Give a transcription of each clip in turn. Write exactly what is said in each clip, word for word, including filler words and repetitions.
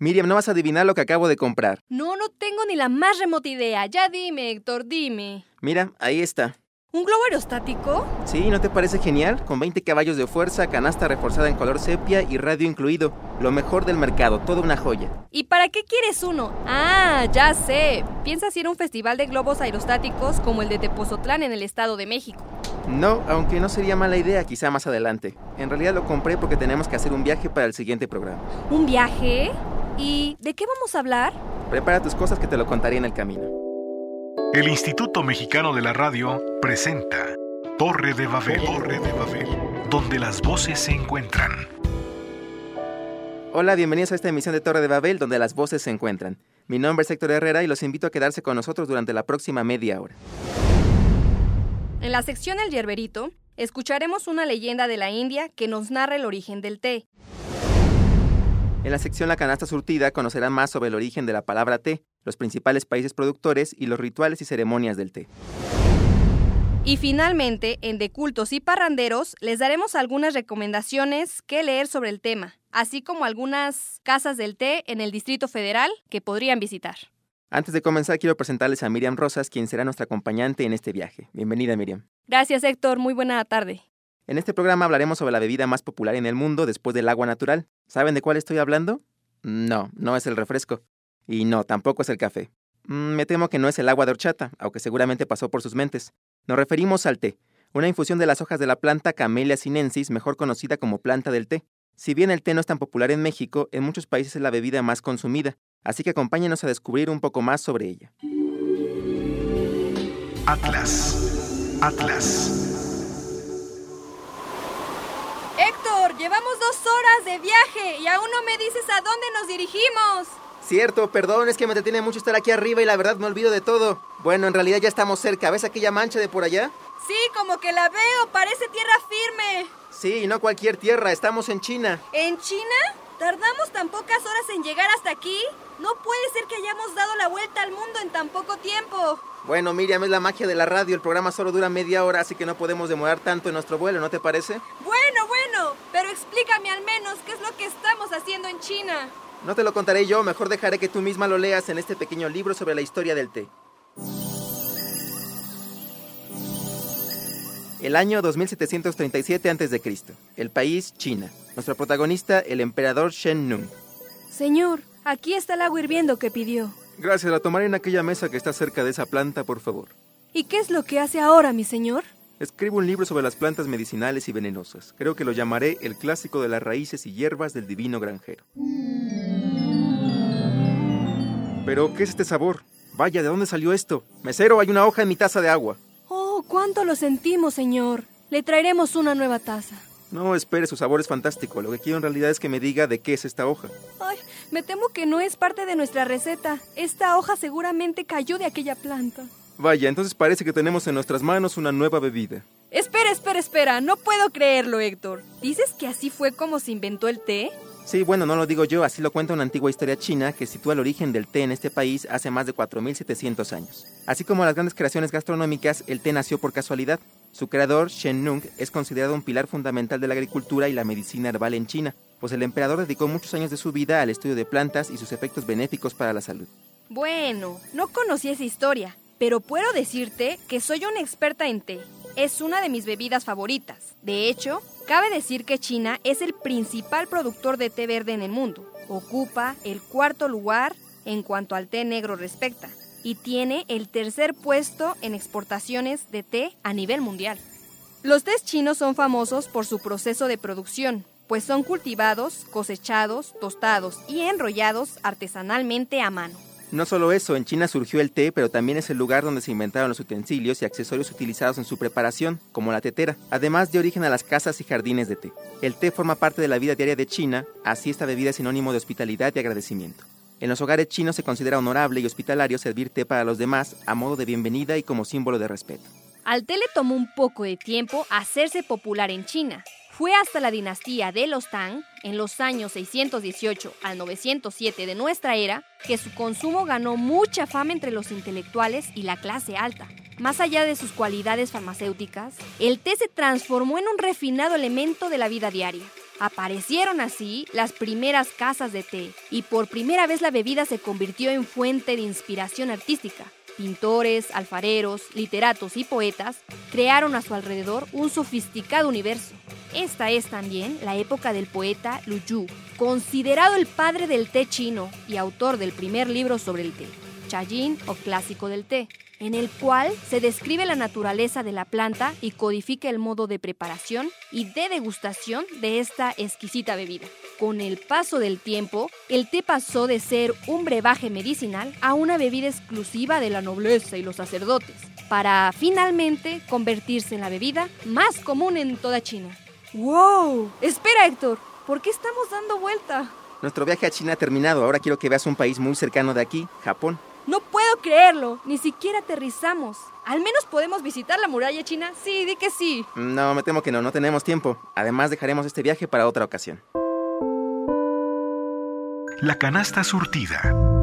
Miriam, no vas a adivinar lo que acabo de comprar. No, no tengo ni la más remota idea. Ya dime, Héctor, dime. Mira, ahí está. ¿Un globo aerostático? Sí, ¿no te parece genial? Con veinte caballos de fuerza, canasta reforzada en color sepia y radio incluido. Lo mejor del mercado, toda una joya. ¿Y para qué quieres uno? Ah, ya sé. ¿Piensas ir a un festival de globos aerostáticos como el de Tepozotlán en el Estado de México? No, aunque no sería mala idea, quizá más adelante. En realidad lo compré porque tenemos que hacer un viaje para el siguiente programa. ¿Un viaje? ¿Y de qué vamos a hablar? Prepara tus cosas que te lo contaré en el camino. El Instituto Mexicano de la Radio presenta Torre de Babel, Torre de Babel, donde las voces se encuentran. Hola, bienvenidos a esta emisión de Torre de Babel, donde las voces se encuentran. Mi nombre es Héctor Herrera y los invito a quedarse con nosotros durante la próxima media hora. En la sección El Yerberito, escucharemos una leyenda de la India que nos narra el origen del té. En la sección La Canasta Surtida conocerán más sobre el origen de la palabra té, los principales países productores y los rituales y ceremonias del té. Y finalmente, en De Cultos y Parranderos, les daremos algunas recomendaciones que leer sobre el tema, así como algunas casas del té en el Distrito Federal que podrían visitar. Antes de comenzar, quiero presentarles a Miriam Rosas, quien será nuestra acompañante en este viaje. Bienvenida, Miriam. Gracias, Héctor. Muy buena tarde. En este programa hablaremos sobre la bebida más popular en el mundo después del agua natural. ¿Saben de cuál estoy hablando? No, no es el refresco. Y no, tampoco es el café. Mm, me temo que no es el agua de horchata, aunque seguramente pasó por sus mentes. Nos referimos al té, una infusión de las hojas de la planta Camellia sinensis, mejor conocida como planta del té. Si bien el té no es tan popular en México, en muchos países es la bebida más consumida, así que acompáñenos a descubrir un poco más sobre ella. Atlas, Atlas. Héctor, llevamos dos horas de viaje y aún no me dices a dónde nos dirigimos. Cierto, perdón, es que me detiene mucho estar aquí arriba y la verdad me olvido de todo. Bueno, en realidad ya estamos cerca. ¿Ves aquella mancha de por allá? Sí, como que la veo, parece tierra firme. Sí, y no cualquier tierra, estamos en China. ¿En China? ¿Tardamos tan pocas horas en llegar hasta aquí? No puede ser que hayamos dado la vuelta al mundo en tan poco tiempo. Bueno, Miriam, es la magia de la radio. El programa solo dura media hora, así que no podemos demorar tanto en nuestro vuelo, ¿no te parece? Bueno, bueno, pero explícame al menos qué es lo que estamos haciendo en China. No te lo contaré yo, mejor dejaré que tú misma lo leas en este pequeño libro sobre la historia del té. El año dos mil setecientos treinta y siete antes de Cristo El país, China. Nuestro protagonista, el emperador Shen Nung. Señor, aquí está el agua hirviendo que pidió. Gracias, la tomaré en aquella mesa que está cerca de esa planta, por favor. ¿Y qué es lo que hace ahora, mi señor? Escribo un libro sobre las plantas medicinales y venenosas. Creo que lo llamaré El clásico de las raíces y hierbas del divino granjero. ¿Pero qué es este sabor? Vaya, ¿de dónde salió esto? Mesero, hay una hoja en mi taza de agua. Oh, cuánto lo sentimos, señor. Le traeremos una nueva taza. No, espere, su sabor es fantástico. Lo que quiero en realidad es que me diga de qué es esta hoja. Ay, me temo que no es parte de nuestra receta. Esta hoja seguramente cayó de aquella planta. Vaya, entonces parece que tenemos en nuestras manos una nueva bebida. Espera, espera, espera. No puedo creerlo, Héctor. ¿Dices que así fue como se inventó el té? Sí, bueno, no lo digo yo, así lo cuenta una antigua historia china que sitúa el origen del té en este país hace más de cuatro mil setecientos años. Así como las grandes creaciones gastronómicas, el té nació por casualidad. Su creador, Shen Nung, es considerado un pilar fundamental de la agricultura y la medicina herbal en China, pues el emperador dedicó muchos años de su vida al estudio de plantas y sus efectos benéficos para la salud. Bueno, no conocí esa historia, pero puedo decirte que soy una experta en té. Es una de mis bebidas favoritas. De hecho, cabe decir que China es el principal productor de té verde en el mundo. Ocupa el cuarto lugar en cuanto al té negro respecta y tiene el tercer puesto en exportaciones de té a nivel mundial. Los tés chinos son famosos por su proceso de producción, pues son cultivados, cosechados, tostados y enrollados artesanalmente a mano. No solo eso, en China surgió el té, pero también es el lugar donde se inventaron los utensilios y accesorios utilizados en su preparación, como la tetera, además de origen a las casas y jardines de té. El té forma parte de la vida diaria de China, así esta bebida es sinónimo de hospitalidad y agradecimiento. En los hogares chinos se considera honorable y hospitalario servir té para los demás a modo de bienvenida y como símbolo de respeto. Al té le tomó un poco de tiempo hacerse popular en China. Fue hasta la dinastía de los Tang, en los años seiscientos dieciocho al novecientos siete de nuestra era, que su consumo ganó mucha fama entre los intelectuales y la clase alta. Más allá de sus cualidades farmacéuticas, el té se transformó en un refinado elemento de la vida diaria. Aparecieron así las primeras casas de té y por primera vez la bebida se convirtió en fuente de inspiración artística. Pintores, alfareros, literatos y poetas crearon a su alrededor un sofisticado universo. Esta es también la época del poeta Lu Yu, considerado el padre del té chino y autor del primer libro sobre el té, Chajin o Clásico del Té, en el cual se describe la naturaleza de la planta y codifica el modo de preparación y de degustación de esta exquisita bebida. Con el paso del tiempo, el té pasó de ser un brebaje medicinal a una bebida exclusiva de la nobleza y los sacerdotes, para finalmente convertirse en la bebida más común en toda China. ¡Wow! Espera, Héctor, ¿por qué estamos dando vuelta? Nuestro viaje a China ha terminado. Ahora quiero que veas un país muy cercano de aquí, Japón. No puedo creerlo, ni siquiera aterrizamos. ¿Al menos podemos visitar la muralla china? Sí, di que sí. No, me temo que no, no tenemos tiempo. Además, dejaremos este viaje para otra ocasión. La canasta surtida.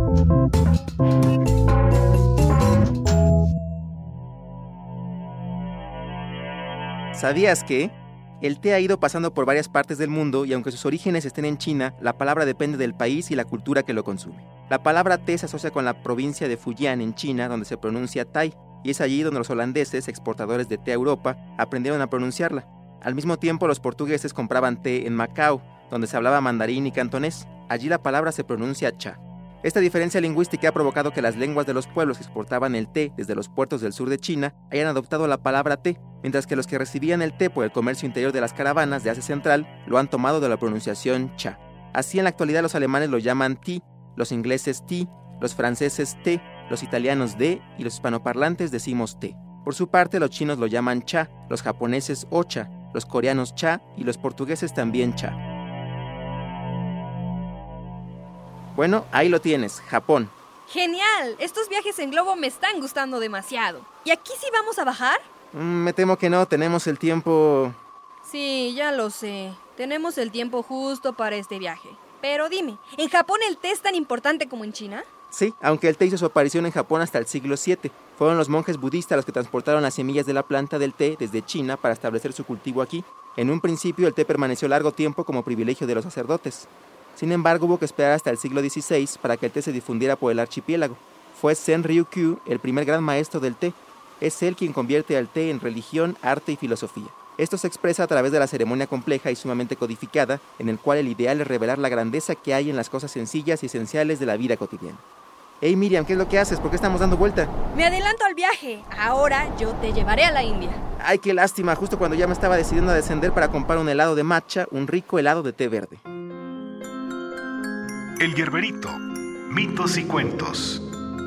¿Sabías que el té ha ido pasando por varias partes del mundo y aunque sus orígenes estén en China, la palabra depende del país y la cultura que lo consume? La palabra té se asocia con la provincia de Fujian en China, donde se pronuncia tai, y es allí donde los holandeses, exportadores de té a Europa, aprendieron a pronunciarla. Al mismo tiempo, los portugueses compraban té en Macao, donde se hablaba mandarín y cantonés. Allí la palabra se pronuncia cha. Esta diferencia lingüística ha provocado que las lenguas de los pueblos que exportaban el té desde los puertos del sur de China hayan adoptado la palabra té, mientras que los que recibían el té por el comercio interior de las caravanas de Asia Central lo han tomado de la pronunciación cha. Así en la actualidad los alemanes lo llaman tea, los ingleses tea, los franceses té, los italianos de y los hispanoparlantes decimos té. Por su parte los chinos lo llaman cha, los japoneses ocha, los coreanos cha y los portugueses también cha. Bueno, ahí lo tienes, Japón. ¡Genial! Estos viajes en globo me están gustando demasiado. ¿Y aquí sí vamos a bajar? Mm, me temo que no, tenemos el tiempo... Sí, ya lo sé. Tenemos el tiempo justo para este viaje. Pero dime, ¿en Japón el té es tan importante como en China? Sí, aunque el té hizo su aparición en Japón hasta el siglo siete. Fueron los monjes budistas los que transportaron las semillas de la planta del té desde China para establecer su cultivo aquí. En un principio el té permaneció largo tiempo como privilegio de los sacerdotes. Sin embargo, hubo que esperar hasta el siglo dieciséis para que el té se difundiera por el archipiélago. Fue Zen Ryukyu el primer gran maestro del té. Es él quien convierte al té en religión, arte y filosofía. Esto se expresa a través de la ceremonia compleja y sumamente codificada, en el cual el ideal es revelar la grandeza que hay en las cosas sencillas y esenciales de la vida cotidiana. Hey Miriam, ¿qué es lo que haces? ¿Por qué estamos dando vuelta? Me adelanto al viaje. Ahora yo te llevaré a la India. Ay, qué lástima, justo cuando ya me estaba decidiendo a descender para comprar un helado de matcha, un rico helado de té verde. El Gerberito, mitos y cuentos.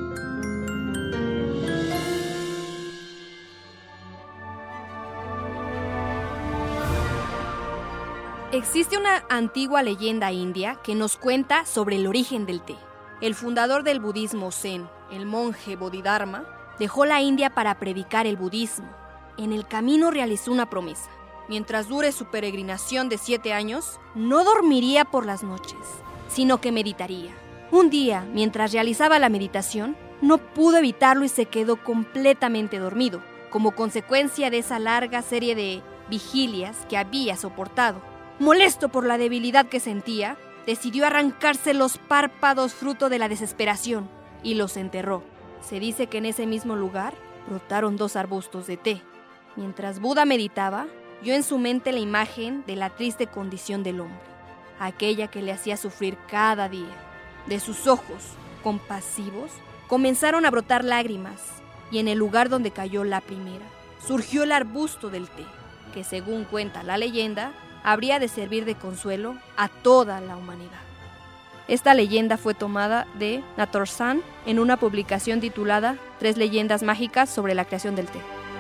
Existe una antigua leyenda india que nos cuenta sobre el origen del té. El fundador del budismo Zen, el monje Bodhidharma, dejó la India para predicar el budismo. En el camino realizó una promesa. Mientras dure su peregrinación de siete años, no dormiría por las noches, sino que meditaría. Un día, mientras realizaba la meditación, no pudo evitarlo y se quedó completamente dormido, como consecuencia de esa larga serie de vigilias que había soportado. Molesto por la debilidad que sentía, decidió arrancarse los párpados fruto de la desesperación y los enterró. Se dice que en ese mismo lugar brotaron dos arbustos de té. Mientras Buda meditaba, vio en su mente la imagen de la triste condición del hombre, aquella que le hacía sufrir cada día. De sus ojos, compasivos, comenzaron a brotar lágrimas, y en el lugar donde cayó la primera, surgió el arbusto del té, que según cuenta la leyenda, habría de servir de consuelo a toda la humanidad. Esta leyenda fue tomada de Nature-san en una publicación titulada Tres leyendas mágicas sobre la creación del té.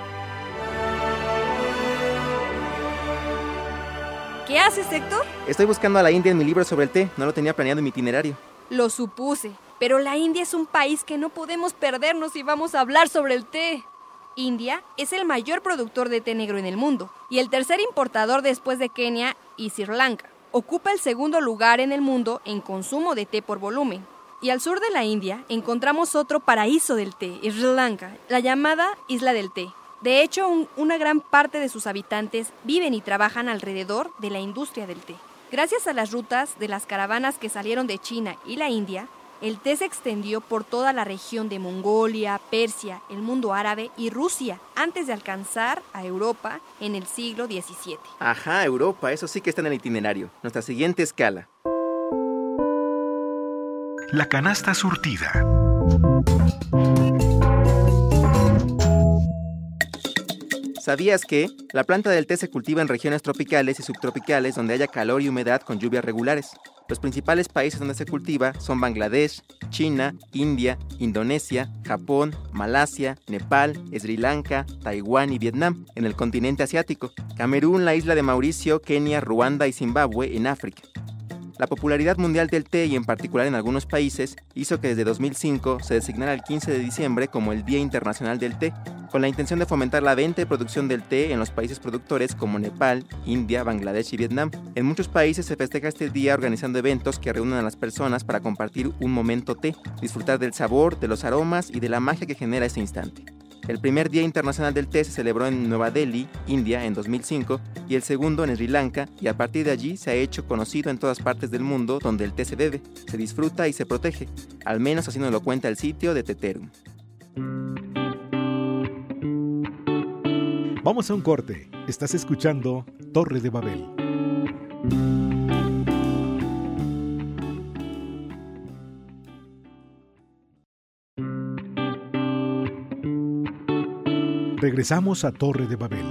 ¿Qué haces, Héctor? Estoy buscando a la India en mi libro sobre el té, no lo tenía planeado en mi itinerario. Lo supuse, pero la India es un país que no podemos perdernos si vamos a hablar sobre el té. India es el mayor productor de té negro en el mundo y el tercer importador después de Kenia y Sri Lanka. Ocupa el segundo lugar en el mundo en consumo de té por volumen. Y al sur de la India encontramos otro paraíso del té, Sri Lanka, la llamada Isla del Té. De hecho, un, una gran parte de sus habitantes viven y trabajan alrededor de la industria del té. Gracias a las rutas de las caravanas que salieron de China y la India, el té se extendió por toda la región de Mongolia, Persia, el mundo árabe y Rusia, antes de alcanzar a Europa en el siglo diecisiete. Ajá, Europa, eso sí que está en el itinerario. Nuestra siguiente escala. La canasta surtida. ¿Sabías que la planta del té se cultiva en regiones tropicales y subtropicales donde haya calor y humedad con lluvias regulares? Los principales países donde se cultiva son Bangladesh, China, India, Indonesia, Japón, Malasia, Nepal, Sri Lanka, Taiwán y Vietnam, en el continente asiático, Camerún, la isla de Mauricio, Kenia, Ruanda y Zimbabue, en África. La popularidad mundial del té, y en particular en algunos países, hizo que desde dos mil cinco se designara el quince de diciembre como el Día Internacional del Té, con la intención de fomentar la venta y producción del té en los países productores como Nepal, India, Bangladesh y Vietnam. En muchos países se festeja este día organizando eventos que reúnen a las personas para compartir un momento té, disfrutar del sabor, de los aromas y de la magia que genera ese instante. El primer Día Internacional del Té se celebró en Nueva Delhi, India, en dos mil cinco, y el segundo en Sri Lanka, y a partir de allí se ha hecho conocido en todas partes del mundo donde el té se bebe, se disfruta y se protege, al menos así nos lo cuenta el sitio de Teterum. Vamos a un corte. Estás escuchando Torre de Babel. Regresamos a Torre de Babel.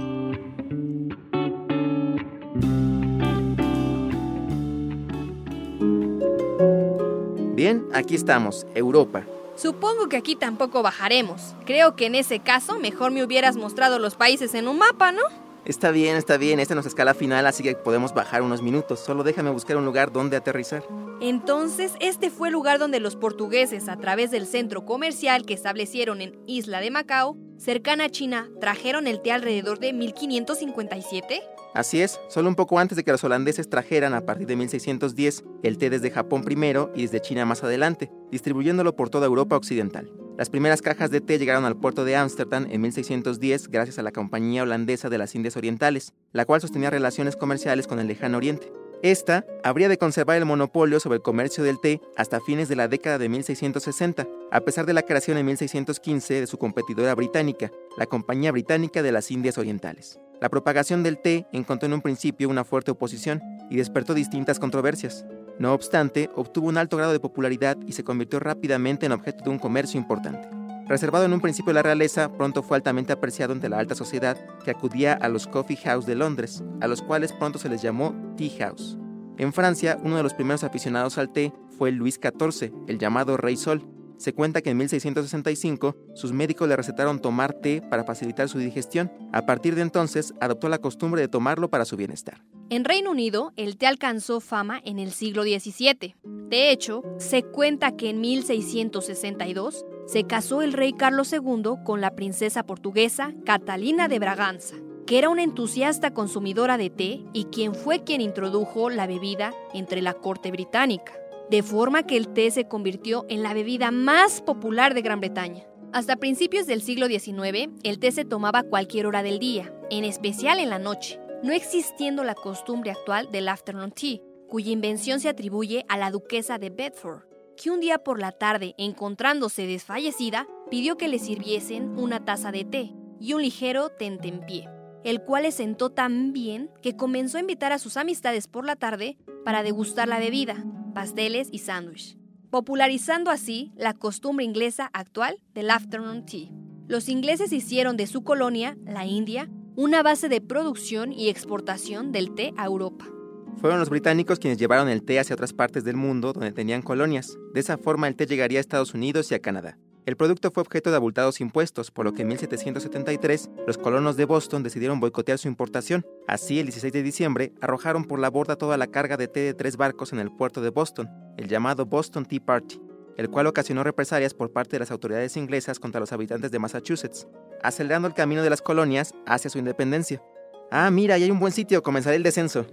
Bien, aquí estamos, Europa. Supongo que aquí tampoco bajaremos. Creo que en ese caso mejor me hubieras mostrado los países en un mapa, ¿no? Está bien, está bien, esta es nuestra escala final, así que podemos bajar unos minutos. Solo déjame buscar un lugar donde aterrizar. Entonces, este fue el lugar donde los portugueses, a través del centro comercial que establecieron en Isla de Macao, cercana a China, trajeron el té alrededor de mil quinientos cincuenta y siete. Así es, solo un poco antes de que los holandeses trajeran, a partir de mil seiscientos diez, el té desde Japón primero y desde China más adelante, distribuyéndolo por toda Europa occidental. Las primeras cajas de té llegaron al puerto de Ámsterdam en mil seiscientos diez gracias a la Compañía Holandesa de las Indias Orientales, la cual sostenía relaciones comerciales con el Lejano Oriente. Esta habría de conservar el monopolio sobre el comercio del té hasta fines de la década de mil seiscientos sesenta, a pesar de la creación en mil seiscientos quince de su competidora británica, la Compañía Británica de las Indias Orientales. La propagación del té encontró en un principio una fuerte oposición y despertó distintas controversias. No obstante, obtuvo un alto grado de popularidad y se convirtió rápidamente en objeto de un comercio importante. Reservado en un principio a la realeza, pronto fue altamente apreciado entre la alta sociedad que acudía a los coffee house de Londres, a los cuales pronto se les llamó tea house. En Francia, uno de los primeros aficionados al té fue Luis catorce, el llamado Rey Sol. Se cuenta que en mil seiscientos sesenta y cinco sus médicos le recetaron tomar té para facilitar su digestión. A partir de entonces, adoptó la costumbre de tomarlo para su bienestar. En Reino Unido, el té alcanzó fama en el siglo diecisiete. De hecho, se cuenta que en mil seiscientos sesenta y dos se casó el rey Carlos segundo con la princesa portuguesa Catalina de Braganza, que era una entusiasta consumidora de té y quien fue quien introdujo la bebida entre la corte británica, de forma que el té se convirtió en la bebida más popular de Gran Bretaña. Hasta principios del siglo diecinueve, el té se tomaba a cualquier hora del día, en especial en la noche, no existiendo la costumbre actual del afternoon tea, cuya invención se atribuye a la duquesa de Bedford, que un día por la tarde, encontrándose desfallecida, pidió que le sirviesen una taza de té y un ligero tentempié, el cual le sentó tan bien que comenzó a invitar a sus amistades por la tarde para degustar la bebida, pasteles y sándwich, popularizando así la costumbre inglesa actual del afternoon tea. Los ingleses hicieron de su colonia, la India, una base de producción y exportación del té a Europa. Fueron los británicos quienes llevaron el té hacia otras partes del mundo donde tenían colonias. De esa forma el té llegaría a Estados Unidos y a Canadá. El producto fue objeto de abultados impuestos, por lo que en mil setecientos setenta y tres los colonos de Boston decidieron boicotear su importación. Así, el dieciséis de diciembre, arrojaron por la borda toda la carga de té de tres barcos en el puerto de Boston, el llamado Boston Tea Party, el cual ocasionó represalias por parte de las autoridades inglesas contra los habitantes de Massachusetts, acelerando el camino de las colonias hacia su independencia. Ah, mira, ahí hay un buen sitio, comenzaré el descenso.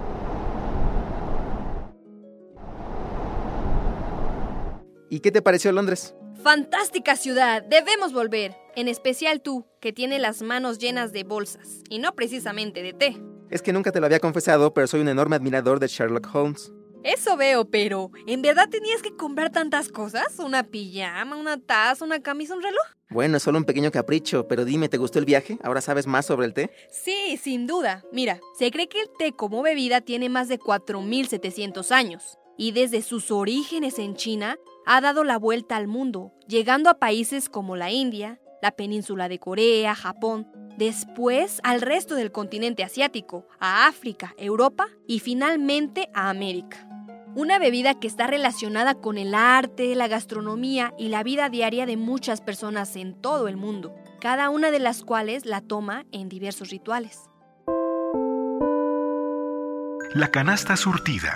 ¿Y qué te pareció Londres? ¡Fantástica ciudad! Debemos volver. En especial tú, que tiene las manos llenas de bolsas, y no precisamente de té. Es que nunca te lo había confesado, pero soy un enorme admirador de Sherlock Holmes. Eso veo, pero ¿en verdad tenías que comprar tantas cosas? ¿Una pijama, una taza, una camisa, un reloj? Bueno, es solo un pequeño capricho, pero dime, ¿te gustó el viaje? ¿Ahora sabes más sobre el té? Sí, sin duda. Mira, se cree que el té como bebida tiene más de cuatro mil setecientos años y desde sus orígenes en China ha dado la vuelta al mundo, llegando a países como la India, la península de Corea, Japón, después al resto del continente asiático, a África, Europa y finalmente a América. Una bebida que está relacionada con el arte, la gastronomía y la vida diaria de muchas personas en todo el mundo, cada una de las cuales la toma en diversos rituales. La canasta surtida.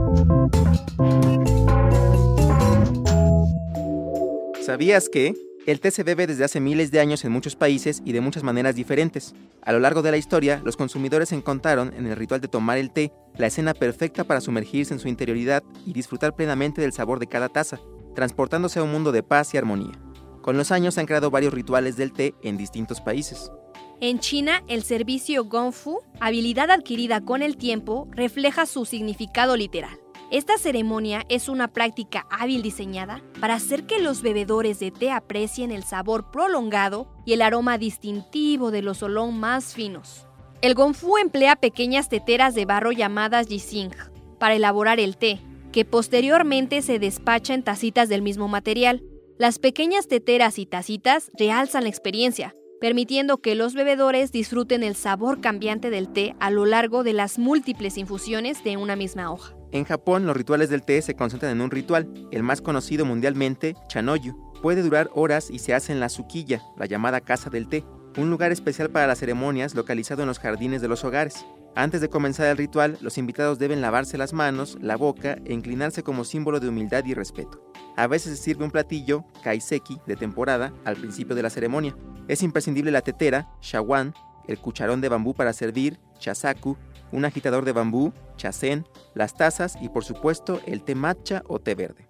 ¿Sabías que el té se bebe desde hace miles de años en muchos países y de muchas maneras diferentes? A lo largo de la historia, los consumidores encontraron en el ritual de tomar el té la escena perfecta para sumergirse en su interioridad y disfrutar plenamente del sabor de cada taza, transportándose a un mundo de paz y armonía. Con los años se han creado varios rituales del té en distintos países. En China, el servicio Gongfu, habilidad adquirida con el tiempo, refleja su significado literal. Esta ceremonia es una práctica hábil diseñada para hacer que los bebedores de té aprecien el sabor prolongado y el aroma distintivo de los olón más finos. El Gongfu emplea pequeñas teteras de barro llamadas Yixing para elaborar el té, que posteriormente se despacha en tacitas del mismo material. Las pequeñas teteras y tacitas realzan la experiencia, permitiendo que los bebedores disfruten el sabor cambiante del té a lo largo de las múltiples infusiones de una misma hoja. En Japón, los rituales del té se concentran en un ritual, el más conocido mundialmente, Chanoyu. Puede durar horas y se hace en la Sukiya, la llamada casa del té, un lugar especial para las ceremonias localizado en los jardines de los hogares. Antes de comenzar el ritual, los invitados deben lavarse las manos, la boca e inclinarse como símbolo de humildad y respeto. A veces se sirve un platillo, kaiseki, de temporada, al principio de la ceremonia. Es imprescindible la tetera, shawan, el cucharón de bambú para servir, chasaku, un agitador de bambú, chasen, las tazas y por supuesto el té matcha o té verde.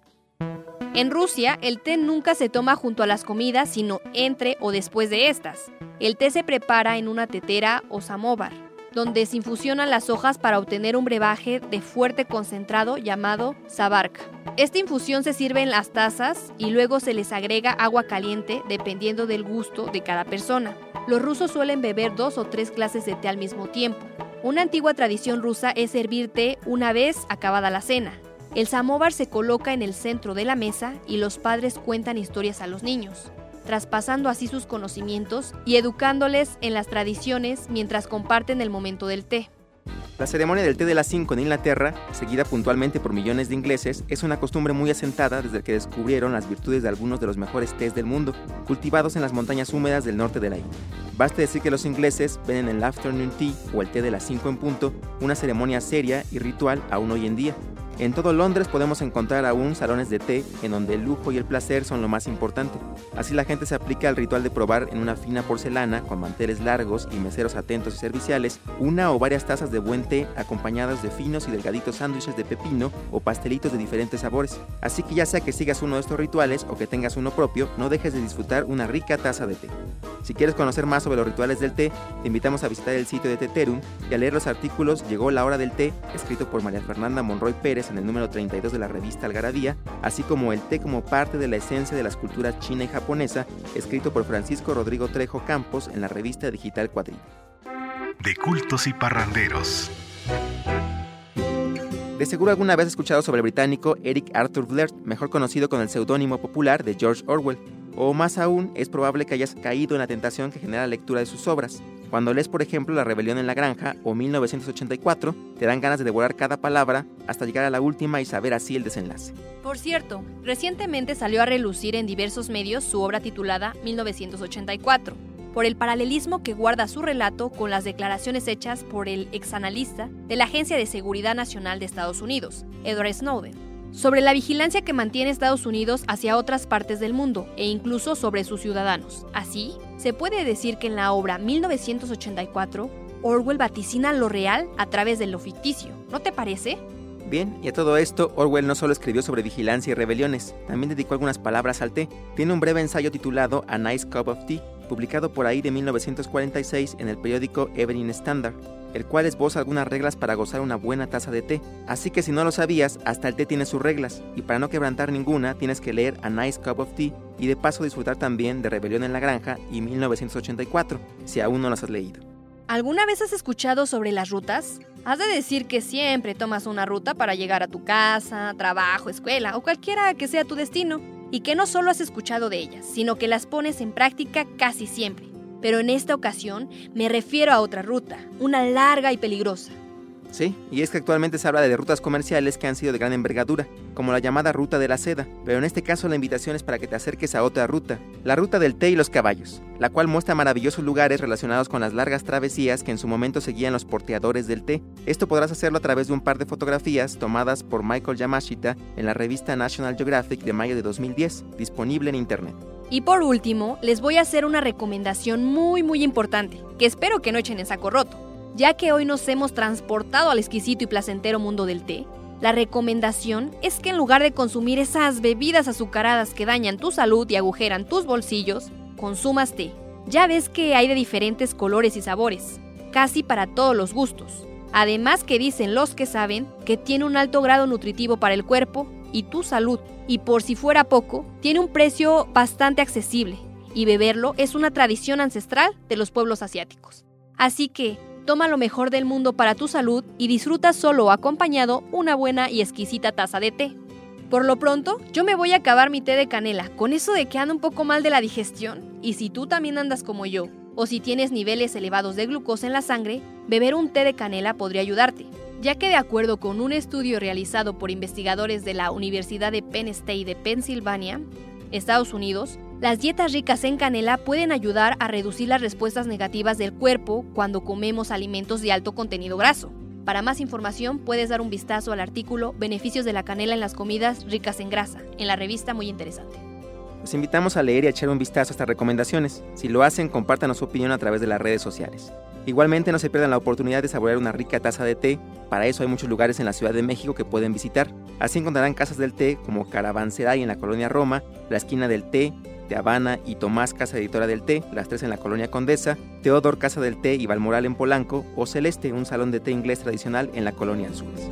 En Rusia, el té nunca se toma junto a las comidas, sino entre o después de estas. El té se prepara en una tetera o samovar, donde se infusionan las hojas para obtener un brebaje de fuerte concentrado llamado savarka. Esta infusión se sirve en las tazas y luego se les agrega agua caliente dependiendo del gusto de cada persona. Los rusos suelen beber dos o tres clases de té al mismo tiempo. Una antigua tradición rusa es servir té una vez acabada la cena. El samovar se coloca en el centro de la mesa y los padres cuentan historias a los niños, traspasando así sus conocimientos y educándoles en las tradiciones mientras comparten el momento del té. La ceremonia del té de las cinco en Inglaterra, seguida puntualmente por millones de ingleses, es una costumbre muy asentada desde que descubrieron las virtudes de algunos de los mejores tés del mundo, cultivados en las montañas húmedas del norte de la India. Basta decir que los ingleses ven en el afternoon tea, o el té de las cinco en punto, una ceremonia seria y ritual aún hoy en día. En todo Londres podemos encontrar aún salones de té en donde el lujo y el placer son lo más importante. Así la gente se aplica al ritual de probar en una fina porcelana con manteles largos y meseros atentos y serviciales una o varias tazas de buen té acompañadas de finos y delgaditos sándwiches de pepino o pastelitos de diferentes sabores. Así que ya sea que sigas uno de estos rituales o que tengas uno propio, no dejes de disfrutar una rica taza de té. Si quieres conocer más sobre los rituales del té, te invitamos a visitar el sitio de Teterum y a leer los artículos Llegó la hora del té, escrito por María Fernanda Monroy Pérez en el número treinta y dos de la revista Algarabía, así como El té como parte de la esencia de las culturas china y japonesa, escrito por Francisco Rodrigo Trejo Campos en la revista digital Cuadrilla. De cultos y parranderos. De seguro alguna vez has escuchado sobre el británico Eric Arthur Blair, mejor conocido con el seudónimo popular de George Orwell. O más aún, es probable que hayas caído en la tentación que genera la lectura de sus obras. Cuando lees, por ejemplo, La rebelión en la granja o mil novecientos ochenta y cuatro, te dan ganas de devorar cada palabra hasta llegar a la última y saber así el desenlace. Por cierto, recientemente salió a relucir en diversos medios su obra titulada mil novecientos ochenta y cuatro, por el paralelismo que guarda su relato con las declaraciones hechas por el exanalista de la Agencia de Seguridad Nacional de Estados Unidos, Edward Snowden, sobre la vigilancia que mantiene Estados Unidos hacia otras partes del mundo e incluso sobre sus ciudadanos. Así, se puede decir que en la obra mil novecientos ochenta y cuatro, Orwell vaticina lo real a través de lo ficticio, ¿no te parece? Bien, y a todo esto, Orwell no solo escribió sobre vigilancia y rebeliones, también dedicó algunas palabras al té. Tiene un breve ensayo titulado A Nice Cup of Tea, publicado por ahí de mil novecientos cuarenta y seis en el periódico Evening Standard. el cual esboza algunas reglas para gozar una buena taza de té. Así que si no lo sabías, hasta el té tiene sus reglas, y para no quebrantar ninguna, tienes que leer A Nice Cup of Tea y de paso disfrutar también de Rebelión en la Granja y mil novecientos ochenta y cuatro, si aún no las has leído. ¿Alguna vez has escuchado sobre las rutas? Has de decir que siempre tomas una ruta para llegar a tu casa, trabajo, escuela o cualquiera que sea tu destino, y que no solo has escuchado de ellas, sino que las pones en práctica casi siempre. Pero en esta ocasión me refiero a otra ruta, una larga y peligrosa. Sí, y es que actualmente se habla de rutas comerciales que han sido de gran envergadura, como la llamada Ruta de la Seda, pero en este caso la invitación es para que te acerques a otra ruta, la Ruta del Té y los Caballos, la cual muestra maravillosos lugares relacionados con las largas travesías que en su momento seguían los porteadores del té. Esto podrás hacerlo a través de un par de fotografías tomadas por Michael Yamashita en la revista National Geographic de mayo de dos mil diez, disponible en internet. Y por último, les voy a hacer una recomendación muy muy importante, que espero que no echen en saco roto. Ya que hoy nos hemos transportado al exquisito y placentero mundo del té, la recomendación es que en lugar de consumir esas bebidas azucaradas que dañan tu salud y agujeran tus bolsillos, consumas té. Ya ves que hay de diferentes colores y sabores, casi para todos los gustos. Además que dicen los que saben que tiene un alto grado nutritivo para el cuerpo y tu salud, y por si fuera poco, tiene un precio bastante accesible, y beberlo es una tradición ancestral de los pueblos asiáticos. Así que, toma lo mejor del mundo para tu salud y disfruta solo o acompañado una buena y exquisita taza de té. Por lo pronto, yo me voy a acabar mi té de canela, con eso de que ando un poco mal de la digestión, y si tú también andas como yo, o si tienes niveles elevados de glucosa en la sangre, beber un té de canela podría ayudarte, ya que de acuerdo con un estudio realizado por investigadores de la Universidad de Penn State de Pensilvania, Estados Unidos, las dietas ricas en canela pueden ayudar a reducir las respuestas negativas del cuerpo cuando comemos alimentos de alto contenido graso. Para más información puedes dar un vistazo al artículo Beneficios de la canela en las comidas ricas en grasa, en la revista Muy Interesante. Los invitamos a leer y a echar un vistazo a estas recomendaciones. Si lo hacen, compártanos su opinión a través de las redes sociales. Igualmente no se pierdan la oportunidad de saborear una rica taza de té. Para eso hay muchos lugares en la Ciudad de México que pueden visitar. Así encontrarán casas del té como Caravanserai en la colonia Roma, la Esquina del Té de Habana y Tomás Casa Editora del Té, las tres en la colonia Condesa, Teodor Casa del Té y Balmoral en Polanco, o Celeste, un salón de té inglés tradicional en la colonia Azules.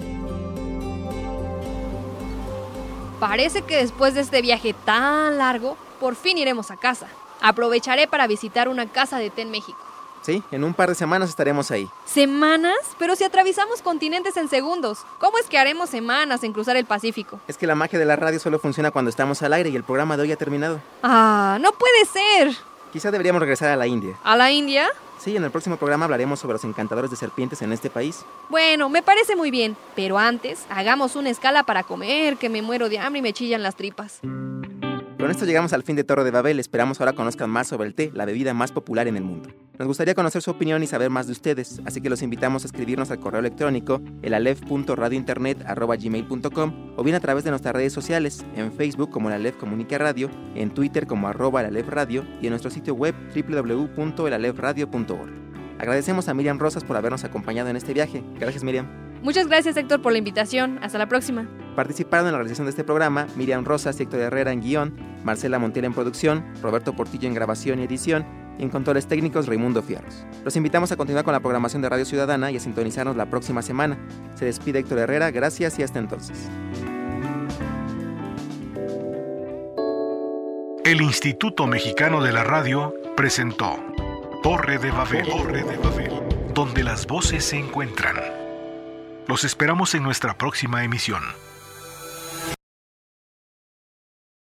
Parece que después de este viaje tan largo, por fin iremos a casa. Aprovecharé para visitar una casa de té en México. Sí, en un par de semanas estaremos ahí. ¿Semanas? Pero si atravesamos continentes en segundos, ¿cómo es que haremos semanas en cruzar el Pacífico? Es que la magia de la radio solo funciona cuando estamos al aire y el programa de hoy ha terminado. ¡Ah, no puede ser! Quizá deberíamos regresar a la India. ¿A la India? Sí, en el próximo programa hablaremos sobre los encantadores de serpientes en este país. Bueno, me parece muy bien, pero antes, hagamos una escala para comer, que me muero de hambre y me chillan las tripas. Con esto llegamos al fin de Torre de Babel. Esperamos ahora conozcan más sobre el té, la bebida más popular en el mundo. Nos gustaría conocer su opinión y saber más de ustedes, así que los invitamos a escribirnos al correo electrónico elalef punto radiointernet arroba gmail punto com o bien a través de nuestras redes sociales, en Facebook como Elalef Comunica Radio, en Twitter como arroba Elalef Radio y en nuestro sitio web doble u doble u doble u punto elalef radio punto org. Agradecemos a Miriam Rosas por habernos acompañado en este viaje. Gracias, Miriam. Muchas gracias, Héctor, por la invitación. Hasta la próxima. Participaron en la realización de este programa Miriam Rosas y Héctor Herrera en guión, Marcela Montiel en producción, Roberto Portillo en grabación y edición, y en controles técnicos Raimundo Fierros. Los invitamos a continuar con la programación de Radio Ciudadana y a sintonizarnos la próxima semana. Se despide Héctor Herrera, gracias y hasta entonces. El Instituto Mexicano de la Radio presentó Torre de Babel, Torre de Babel, donde las voces se encuentran. Los esperamos en nuestra próxima emisión.